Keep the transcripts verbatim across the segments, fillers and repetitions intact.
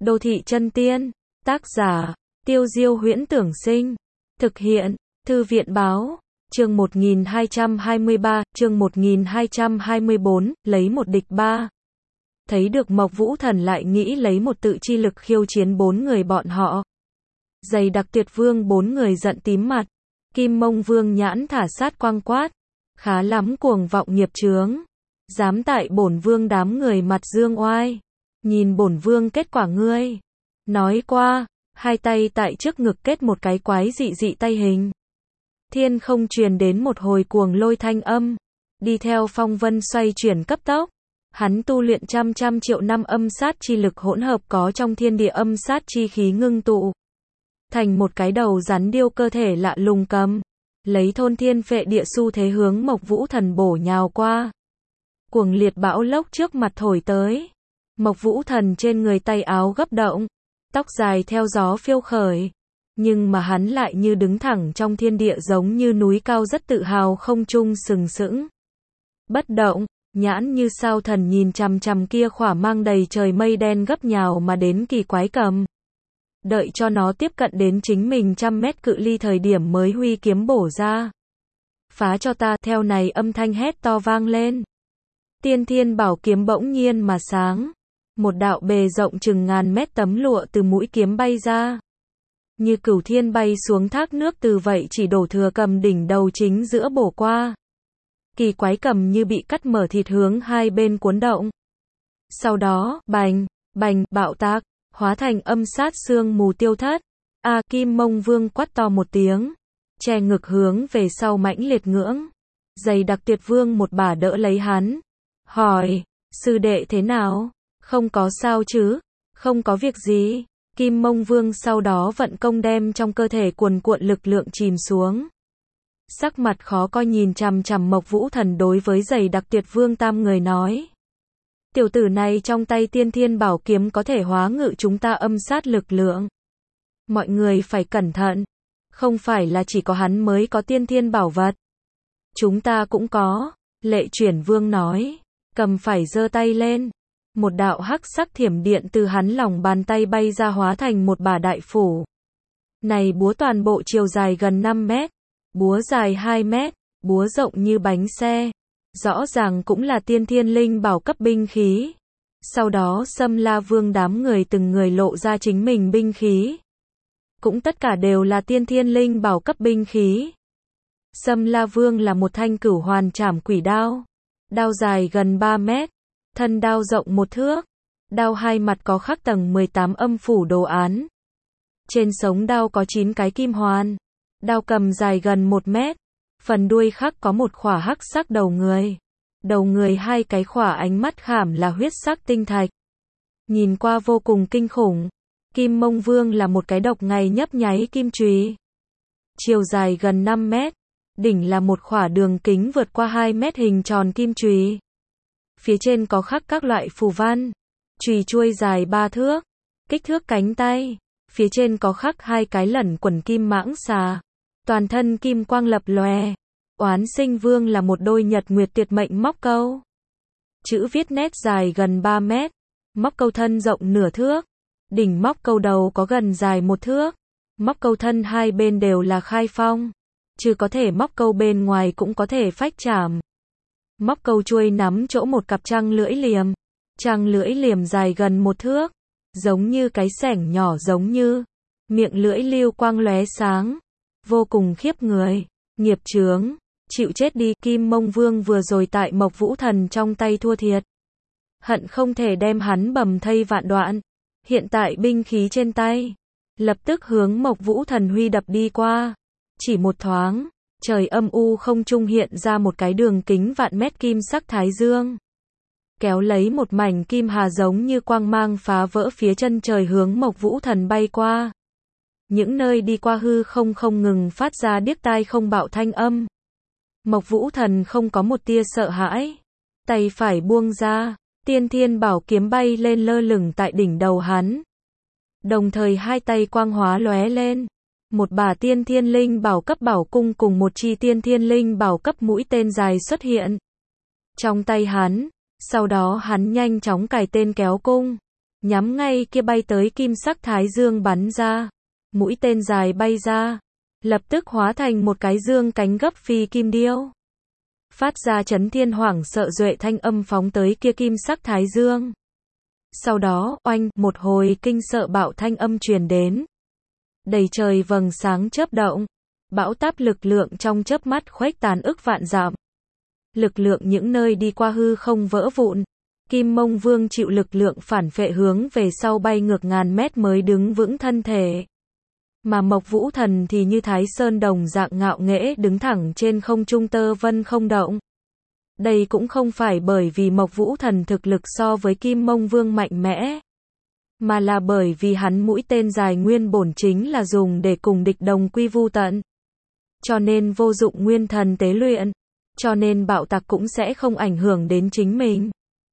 Đô thị chân tiên. Tác giả, Tiêu Diêu Huyễn Tưởng Sinh. Thực hiện, Thư viện Báo. Chương một nghìn hai trăm hai mươi ba, chương một nghìn hai trăm hai mươi bốn, lấy một địch ba. Thấy được Mộc Vũ Thần lại nghĩ lấy một tự chi lực khiêu chiến bốn người bọn họ. Dày đặc Tuyệt Vương bốn người giận tím mặt. Kim Mông Vương nhãn thả sát quang quát. Khá lắm cuồng vọng nghiệp chướng. Dám tại bổn vương đám người mặt dương oai. Nhìn bổn vương kết quả ngươi. Nói qua, hai tay tại trước ngực kết một cái quái dị dị tay hình. Thiên không truyền đến một hồi cuồng lôi thanh âm. Đi theo phong vân xoay chuyển cấp tốc. Hắn tu luyện trăm trăm triệu năm âm sát chi lực hỗn hợp có trong thiên địa âm sát chi khí ngưng tụ. Thành một cái đầu rắn điêu cơ thể lạ lùng cầm. Lấy thôn thiên phệ địa xu thế hướng Mộc Vũ Thần bổ nhào qua. Cuồng liệt bão lốc trước mặt thổi tới. Mộc Vũ Thần trên người tay áo gấp động. Tóc dài theo gió phiêu khởi. Nhưng mà hắn lại như đứng thẳng trong thiên địa giống như núi cao rất tự hào không trung sừng sững. Bất động, nhãn như sao thần nhìn chằm chằm kia khỏa mang đầy trời mây đen gấp nhào mà đến kỳ quái cầm. Đợi cho nó tiếp cận đến chính mình trăm mét cự ly thời điểm mới huy kiếm bổ ra. Phá cho ta, theo này âm thanh hét to vang lên. Tiên thiên bảo kiếm bỗng nhiên mà sáng. Một đạo bề rộng chừng ngàn mét tấm lụa từ mũi kiếm bay ra. Như cửu thiên bay xuống thác nước từ vậy chỉ đổ thừa cầm đỉnh đầu chính giữa bổ qua. Kỳ quái cầm như bị cắt mở thịt hướng hai bên cuốn động. Sau đó, bành, bành, bạo tác, hóa thành âm sát sương mù tiêu thất. A Kim Mông Vương quát to một tiếng. Che ngực hướng về sau mãnh liệt ngưỡng. Dày đặc Tuyệt Vương một bả đỡ lấy hắn. Hỏi, sư đệ thế nào? Không có sao chứ? Không có việc gì. Kim Mông Vương sau đó vận công đem trong cơ thể cuồn cuộn lực lượng chìm xuống. Sắc mặt khó coi nhìn chằm chằm Mộc Vũ Thần đối với dày đặc Tuyệt Vương tam người nói. Tiểu tử này trong tay tiên thiên bảo kiếm có thể hóa ngự chúng ta âm sát lực lượng. Mọi người phải cẩn thận. Không phải là chỉ có hắn mới có tiên thiên bảo vật. Chúng ta cũng có. Lệ Chuyển Vương nói. Cầm phải giơ tay lên. Một đạo hắc sắc thiểm điện từ hắn lòng bàn tay bay ra hóa thành một bả đại phủ. Này búa toàn bộ chiều dài gần năm mét. Búa dài hai mét. Búa rộng như bánh xe. Rõ ràng cũng là tiên thiên linh bảo cấp binh khí. Sau đó Sâm La Vương đám người từng người lộ ra chính mình binh khí. Cũng tất cả đều là tiên thiên linh bảo cấp binh khí. Sâm La Vương là một thanh cửu hoàn trảm quỷ đao. Đao dài gần ba mét. Thân đao rộng một thước. Đao hai mặt có khắc tầng mười tám âm phủ đồ án. Trên sống đao có chín cái kim hoàn. Đao cầm dài gần một mét. Phần đuôi khắc có một khỏa hắc sắc đầu người. Đầu người hai cái khỏa ánh mắt khảm là huyết sắc tinh thạch. Nhìn qua vô cùng kinh khủng. Kim Mông Vương là một cái độc ngày nhấp nháy kim chùy. Chiều dài gần năm mét. Đỉnh là một khỏa đường kính vượt qua hai mét hình tròn kim chùy. Phía trên có khắc các loại phù văn. Chùy chuôi dài ba thước. Kích thước cánh tay. Phía trên có khắc hai cái lẩn quẩn kim mãng xà. Toàn thân kim quang lập lòe. Oán Sinh Vương là một đôi nhật nguyệt tuyệt mệnh móc câu. Chữ viết nét dài gần ba mét. Móc câu thân rộng nửa thước. Đỉnh móc câu đầu có gần dài một thước. Móc câu thân hai bên đều là khai phong. Chứ có thể móc câu bên ngoài cũng có thể phách chảm. Móc câu chuôi nắm chỗ một cặp trăng lưỡi liềm. Trăng lưỡi liềm dài gần một thước. Giống như cái xẻng nhỏ giống như. Miệng lưỡi lưu quang lóe sáng. Vô cùng khiếp người. Nghiệp chướng. Chịu chết đi. Kim Mông Vương vừa rồi tại Mộc Vũ Thần trong tay thua thiệt. Hận không thể đem hắn bầm thây vạn đoạn. Hiện tại binh khí trên tay. Lập tức hướng Mộc Vũ Thần huy đập đi qua. Chỉ một thoáng. Trời âm u không trung hiện ra một cái đường kính vạn mét kim sắc thái dương. Kéo lấy một mảnh kim hà giống như quang mang phá vỡ phía chân trời hướng Mộc Vũ Thần bay qua. Những nơi đi qua hư không không ngừng phát ra điếc tai không bạo thanh âm. Mộc Vũ Thần không có một tia sợ hãi. Tay phải buông ra. Tiên thiên bảo kiếm bay lên lơ lửng tại đỉnh đầu hắn. Đồng thời hai tay quang hóa lóe lên. Một bả tiên thiên linh bảo cấp bảo cung cùng một chi tiên thiên linh bảo cấp mũi tên dài xuất hiện. Trong tay hắn. Sau đó hắn nhanh chóng cài tên kéo cung. nhắm ngay kia bay tới kim sắc thái dương bắn ra. Mũi tên dài bay ra, lập tức hóa thành một cái dương cánh gấp phi kim điêu. Phát ra chấn thiên hoảng sợ duệ thanh âm phóng tới kia kim sắc thái dương. Sau đó, oanh, một hồi kinh sợ bạo thanh âm truyền đến. Đầy trời vầng sáng chớp động, bão táp lực lượng trong chớp mắt khuếch tán ức vạn dặm. Lực lượng những nơi đi qua hư không vỡ vụn. Kim Mông Vương chịu lực lượng phản phệ hướng về sau bay ngược ngàn mét mới đứng vững thân thể. Mà Mộc Vũ Thần thì như Thái Sơn đồng dạng ngạo nghễ đứng thẳng trên không trung tơ vân không động. Đây cũng không phải bởi vì Mộc Vũ Thần thực lực so với Kim Mông Vương mạnh mẽ, mà là bởi vì hắn mũi tên dài nguyên bổn chính là dùng để cùng địch đồng quy vu tận. Cho nên vô dụng nguyên thần tế luyện, cho nên bạo tạc cũng sẽ không ảnh hưởng đến chính mình.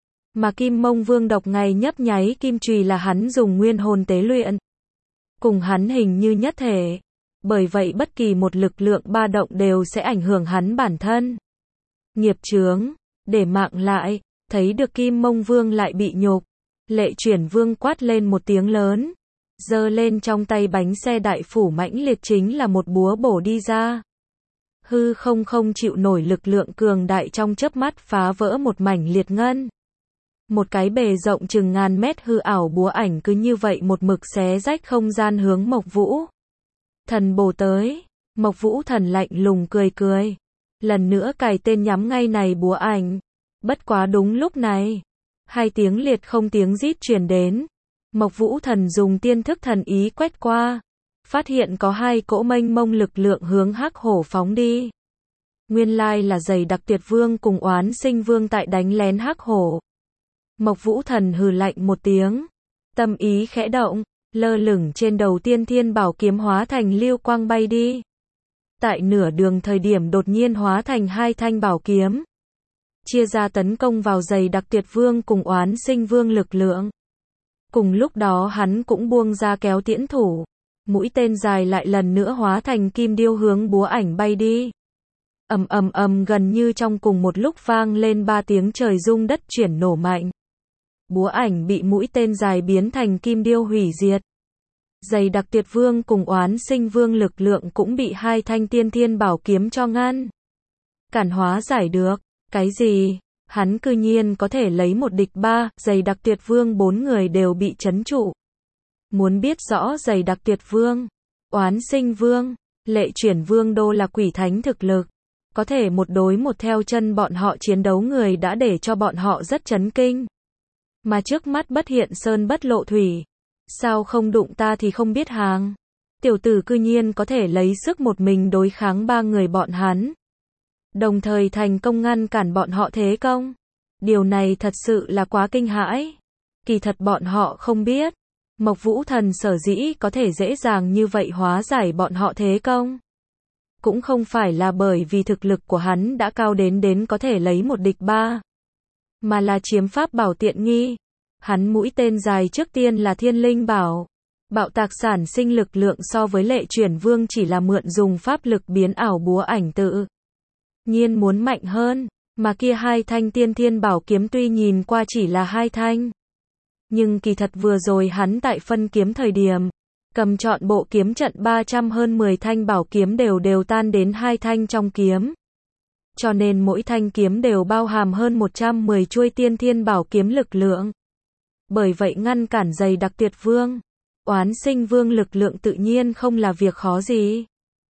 Mà Kim Mông Vương độc ngày nhấp nháy kim chùy là hắn dùng nguyên hồn tế luyện. Cùng hắn hình như nhất thể. Bởi vậy bất kỳ một lực lượng ba động đều sẽ ảnh hưởng hắn bản thân. Nghiệp chướng, để mạng lại, thấy được Kim Mông Vương lại bị nhục. Lệ Chuyển Vương quát lên một tiếng lớn, giơ lên trong tay bánh xe đại phủ mãnh liệt chính là một búa bổ đi ra. Hư không không chịu nổi lực lượng cường đại trong chớp mắt phá vỡ một mảnh liệt ngân. Một cái bề rộng chừng ngàn mét hư ảo búa ảnh cứ như vậy một mực xé rách không gian hướng Mộc Vũ Thần bổ tới. Mộc Vũ Thần lạnh lùng cười cười, lần nữa cài tên nhắm ngay này búa ảnh. Bất quá đúng lúc này, hai tiếng liệt không tiếng rít truyền đến. Mộc Vũ Thần dùng tiên thức thần ý quét qua, phát hiện có hai cỗ mênh mông lực lượng hướng Hắc Hổ phóng đi. Nguyên lai là Dày Đặc Tuyệt Vương cùng Oán Sinh Vương tại đánh lén Hắc Hổ. Mộc Vũ Thần hừ lạnh một tiếng, tâm ý khẽ động, lơ lửng trên đầu Tiên Thiên Bảo Kiếm hóa thành lưu quang bay đi. Tại nửa đường thời điểm đột nhiên hóa thành hai thanh bảo kiếm, chia ra tấn công vào Dày Đặc Tuyệt Vương cùng Oán Sinh Vương lực lượng. Cùng lúc đó hắn cũng buông ra kéo tiễn thủ, mũi tên dài lại lần nữa hóa thành kim điêu hướng búa ảnh bay đi. Ầm ầm ầm, gần như trong cùng một lúc vang lên ba tiếng trời rung đất chuyển nổ mạnh. Búa ảnh bị mũi tên dài biến thành kim điêu hủy diệt. Dày Đặc Tuyệt Vương cùng Oán Sinh Vương lực lượng cũng bị hai thanh Tiên Thiên Bảo Kiếm cho ngăn cản hóa giải được. Cái gì? Hắn cư nhiên có thể lấy một địch ba. Dày Đặc Tuyệt Vương bốn người đều bị trấn trụ. Muốn biết rõ Dày Đặc Tuyệt Vương, Oán Sinh Vương, Lệ Chuyển Vương đô là quỷ thánh thực lực, có thể một đối một theo chân bọn họ chiến đấu người đã để cho bọn họ rất chấn kinh. Mà trước mắt bất hiện sơn bất lộ thủy, sao không đụng ta thì không biết hàng. Tiểu tử cư nhiên có thể lấy sức một mình đối kháng ba người bọn hắn, đồng thời thành công ngăn cản bọn họ thế công. Điều này thật sự là quá kinh hãi. Kỳ thật bọn họ không biết, Mộc Vũ Thần sở dĩ có thể dễ dàng như vậy hóa giải bọn họ thế công, cũng không phải là bởi vì thực lực của hắn đã cao đến đến có thể lấy một địch ba, mà là chiếm pháp bảo tiện nghi. Hắn mũi tên dài trước tiên là Thiên Linh Bảo, bạo tạc sản sinh lực lượng so với Lệ Chuyển Vương chỉ là mượn dùng pháp lực biến ảo búa ảnh tự nhiên muốn mạnh hơn, mà kia hai thanh Tiên Thiên Bảo Kiếm tuy nhìn qua chỉ là hai thanh, nhưng kỳ thật vừa rồi hắn tại phân kiếm thời điểm, cầm trọn bộ kiếm trận ba trăm hơn mười thanh bảo kiếm đều đều tan đến hai thanh trong kiếm. Cho nên mỗi thanh kiếm đều bao hàm hơn một trăm mười chuôi Tiên Thiên Bảo Kiếm lực lượng. Bởi vậy ngăn cản Dày Đặc Tuyệt Vương, Oán Sinh Vương lực lượng tự nhiên không là việc khó gì.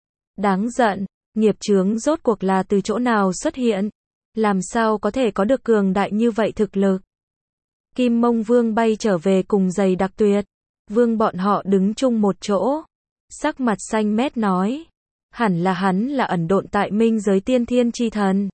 Đáng giận, nghiệp chướng rốt cuộc là từ chỗ nào xuất hiện? Làm sao có thể có được cường đại như vậy thực lực? Kim Mông Vương bay trở về cùng Dày Đặc Tuyệt Vương bọn họ đứng chung một chỗ, sắc mặt xanh mét nói, hẳn là hắn là ẩn độn tại minh giới Tiên Thiên Chi Thần.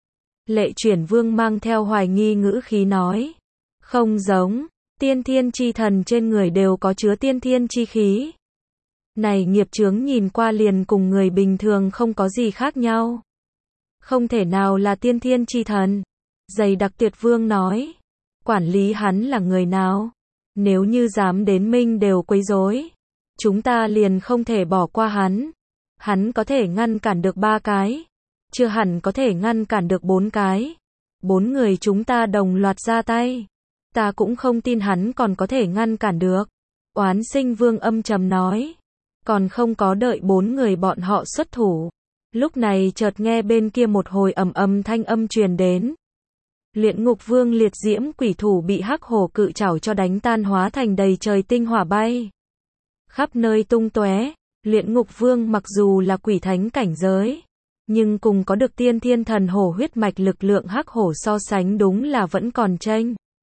Lệ Chuyển Vương mang theo hoài nghi ngữ khí nói, không giống, Tiên Thiên Chi Thần trên người đều có chứa Tiên Thiên Chi khí. Này nghiệp chướng nhìn qua liền cùng người bình thường không có gì khác nhau. Không thể nào là Tiên Thiên Chi Thần. Dày Đặc Tuyệt Vương nói, quản lý hắn là người nào? Nếu như dám đến minh đều quấy rối, chúng ta liền không thể bỏ qua hắn. Hắn có thể ngăn cản được ba cái, chưa hẳn có thể ngăn cản được bốn cái. Bốn người chúng ta đồng loạt ra tay, Ta cũng không tin hắn còn có thể ngăn cản được. Oán Sinh Vương âm trầm nói. Còn không có đợi bốn người bọn họ xuất thủ. Lúc này chợt nghe bên kia một hồi ầm ầm thanh âm truyền đến. Luyện Ngục Vương liệt diễm quỷ thủ bị hắc hổ cự chảo cho đánh tan, hóa thành đầy trời tinh hỏa bay khắp nơi tung tóe. Luyện Ngục Vương mặc dù là quỷ thánh cảnh giới, nhưng cùng có được tiên thiên thần hổ huyết mạch, lực lượng hắc hổ so sánh đúng là vẫn còn chênh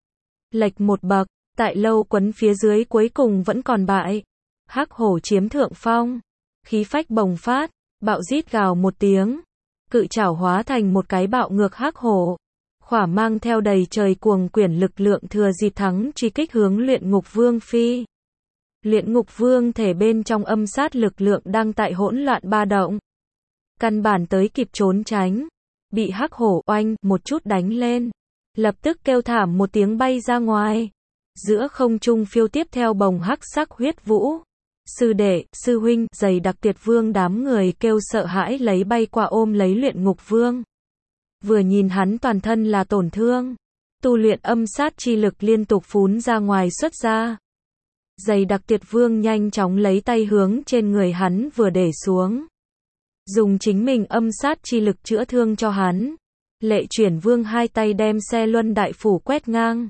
lệch một bậc. Tại lâu quấn phía dưới cuối cùng vẫn còn bại. Hắc hổ chiếm thượng phong, khí phách bồng phát, bạo rít gào một tiếng, cự chảo hóa thành một cái bạo ngược hắc hổ, khỏa mang theo đầy trời cuồng quyển lực lượng, thừa dịp thắng truy kích hướng Luyện Ngục Vương phi. Luyện Ngục Vương thể bên trong âm sát lực lượng đang tại hỗn loạn ba động, căn bản tới kịp trốn tránh, bị hắc hổ oanh một chút đánh lên, lập tức kêu thảm một tiếng bay ra ngoài. Giữa không trung phiêu tiếp theo bồng hắc sắc huyết vũ. Sư đệ, sư huynh, dày đặc Tiệt Vương đám người kêu sợ hãi lấy bay qua ôm lấy Luyện Ngục Vương. Vừa nhìn hắn toàn thân là tổn thương, tu luyện âm sát chi lực liên tục phún ra ngoài xuất ra. Dày đặc Tiệt Vương nhanh chóng lấy tay hướng trên người hắn vừa để xuống, dùng chính mình âm sát chi lực chữa thương cho hắn. Lệ Chuyển Vương hai tay đem xe luân đại phủ quét ngang,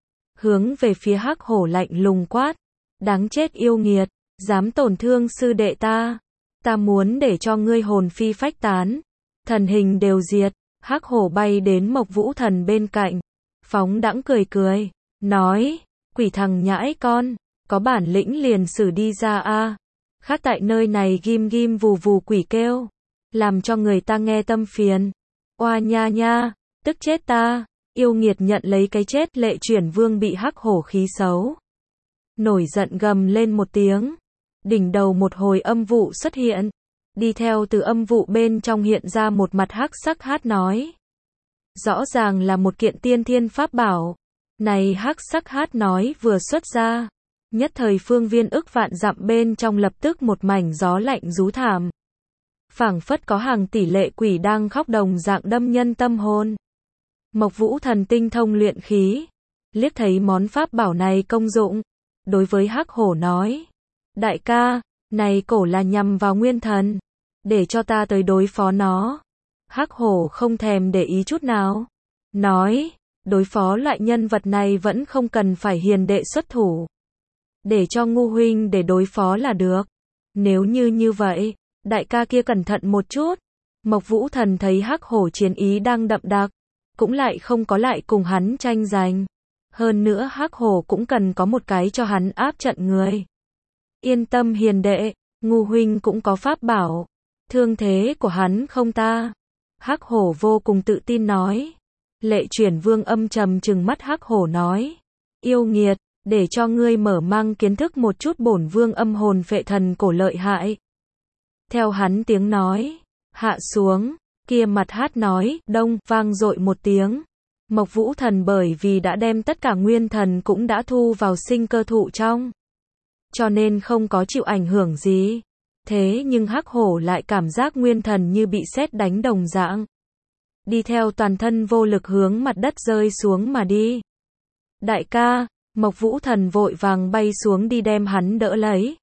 hướng về phía hắc hổ lạnh lùng quát. Đáng chết yêu nghiệt, dám tổn thương sư đệ ta, ta muốn để cho ngươi hồn phi phách tán, thần hình đều diệt. Hắc hổ bay đến Mộc Vũ Thần bên cạnh, phóng đãng cười cười, nói, quỷ thằng nhãi con, có bản lĩnh liền xử đi ra a. Khác tại nơi này ghim ghim vù vù quỷ kêu, làm cho người ta nghe tâm phiền. Oa nha nha, tức chết ta, yêu nghiệt nhận lấy cái chết. Lệ Chuyển Vương bị hắc hổ khí xấu, nổi giận gầm lên một tiếng, đỉnh đầu một hồi âm vụ xuất hiện, đi theo từ âm vụ bên trong hiện ra một mặt hắc sắc hát nói. Rõ ràng là một kiện tiên thiên pháp bảo. Này hắc sắc hát nói vừa xuất ra, nhất thời phương viên ức vạn dặm bên trong lập tức một mảnh gió lạnh rú thảm. Phảng phất có hàng tỷ lệ quỷ đang khóc đồng dạng đâm nhân tâm hồn. Mộc Vũ Thần tinh thông luyện khí, liếc thấy món pháp bảo này công dụng, đối với hắc hổ nói. Đại ca, này cổ là nhằm vào nguyên thần, để cho ta tới đối phó nó. Hắc hổ không thèm để ý chút nào, nói, đối phó loại nhân vật này vẫn không cần phải hiền đệ xuất thủ, để cho ngu huynh để đối phó là được. Nếu như như vậy, đại ca kia cẩn thận một chút. Mộc Vũ Thần thấy hắc hổ chiến ý đang đậm đặc, cũng lại không có lại cùng hắn tranh giành. Hơn nữa hắc hổ cũng cần có một cái cho hắn áp trận người. Yên tâm hiền đệ, ngu huynh cũng có pháp bảo, thương thế của hắn không ta. Hắc hổ vô cùng tự tin nói. Lệ Chuyển Vương âm trầm trừng mắt hắc hổ nói. Yêu nghiệt, để cho ngươi mở mang kiến thức một chút bổn vương âm hồn phệ thần cổ lợi hại. Theo hắn tiếng nói, hạ xuống, kia mặt hát nói, đông, vang dội một tiếng. Mộc Vũ Thần bởi vì đã đem tất cả nguyên thần cũng đã thu vào sinh cơ thụ trong, cho nên không có chịu ảnh hưởng gì. Thế nhưng hắc hổ lại cảm giác nguyên thần như bị sét đánh đồng dạng, đi theo toàn thân vô lực hướng mặt đất rơi xuống mà đi. Đại ca, Mộc Vũ Thần vội vàng bay xuống đi đem hắn đỡ lấy.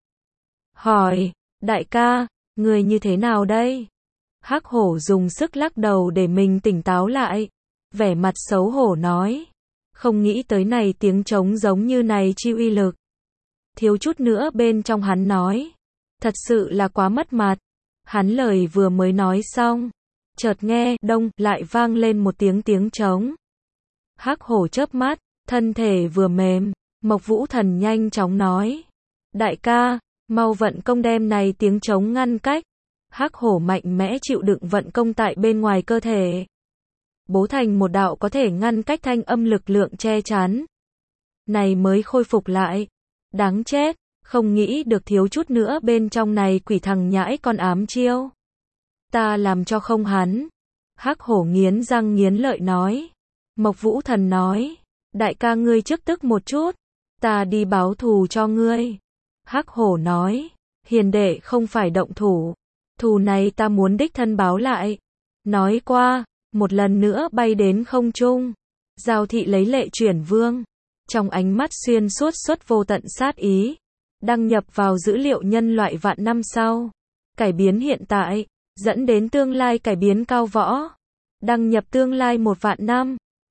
Hỏi, đại ca, người như thế nào đây? Hắc hổ dùng sức lắc đầu để mình tỉnh táo lại, vẻ mặt xấu hổ nói. Không nghĩ tới này tiếng trống giống như này chi uy lực. Thiếu chút nữa bên trong hắn nói. Thật sự là quá mất mặt. Hắn lời vừa mới nói xong, chợt nghe, đông, lại vang lên một tiếng tiếng trống. Hắc hổ chớp mắt, thân thể vừa mềm, Mộc Vũ Thần nhanh chóng nói. Đại ca, mau vận công đem này tiếng trống ngăn cách. Hắc hổ mạnh mẽ chịu đựng vận công tại bên ngoài cơ thể, bố thành một đạo có thể ngăn cách thanh âm lực lượng che chắn. Này mới khôi phục lại. Đáng chết, không nghĩ được thiếu chút nữa bên trong này quỷ thằng nhãi con ám chiêu. Ta làm cho không hắn. Hắc hổ nghiến răng nghiến lợi nói. Mộc Vũ Thần nói. Đại ca ngươi trước tức một chút, ta đi báo thù cho ngươi. Hắc hổ nói. Hiền đệ không phải động thủ, thù này ta muốn đích thân báo lại. Nói qua, một lần nữa bay đến không trung, giao thị lấy Lệ Chuyển Vương. Trong ánh mắt xuyên suốt xuất vô tận sát ý. Đăng nhập vào dữ liệu nhân loại vạn năm sau. Cải biến hiện tại, dẫn đến tương lai cải biến cao võ. Đăng nhập tương lai một vạn năm.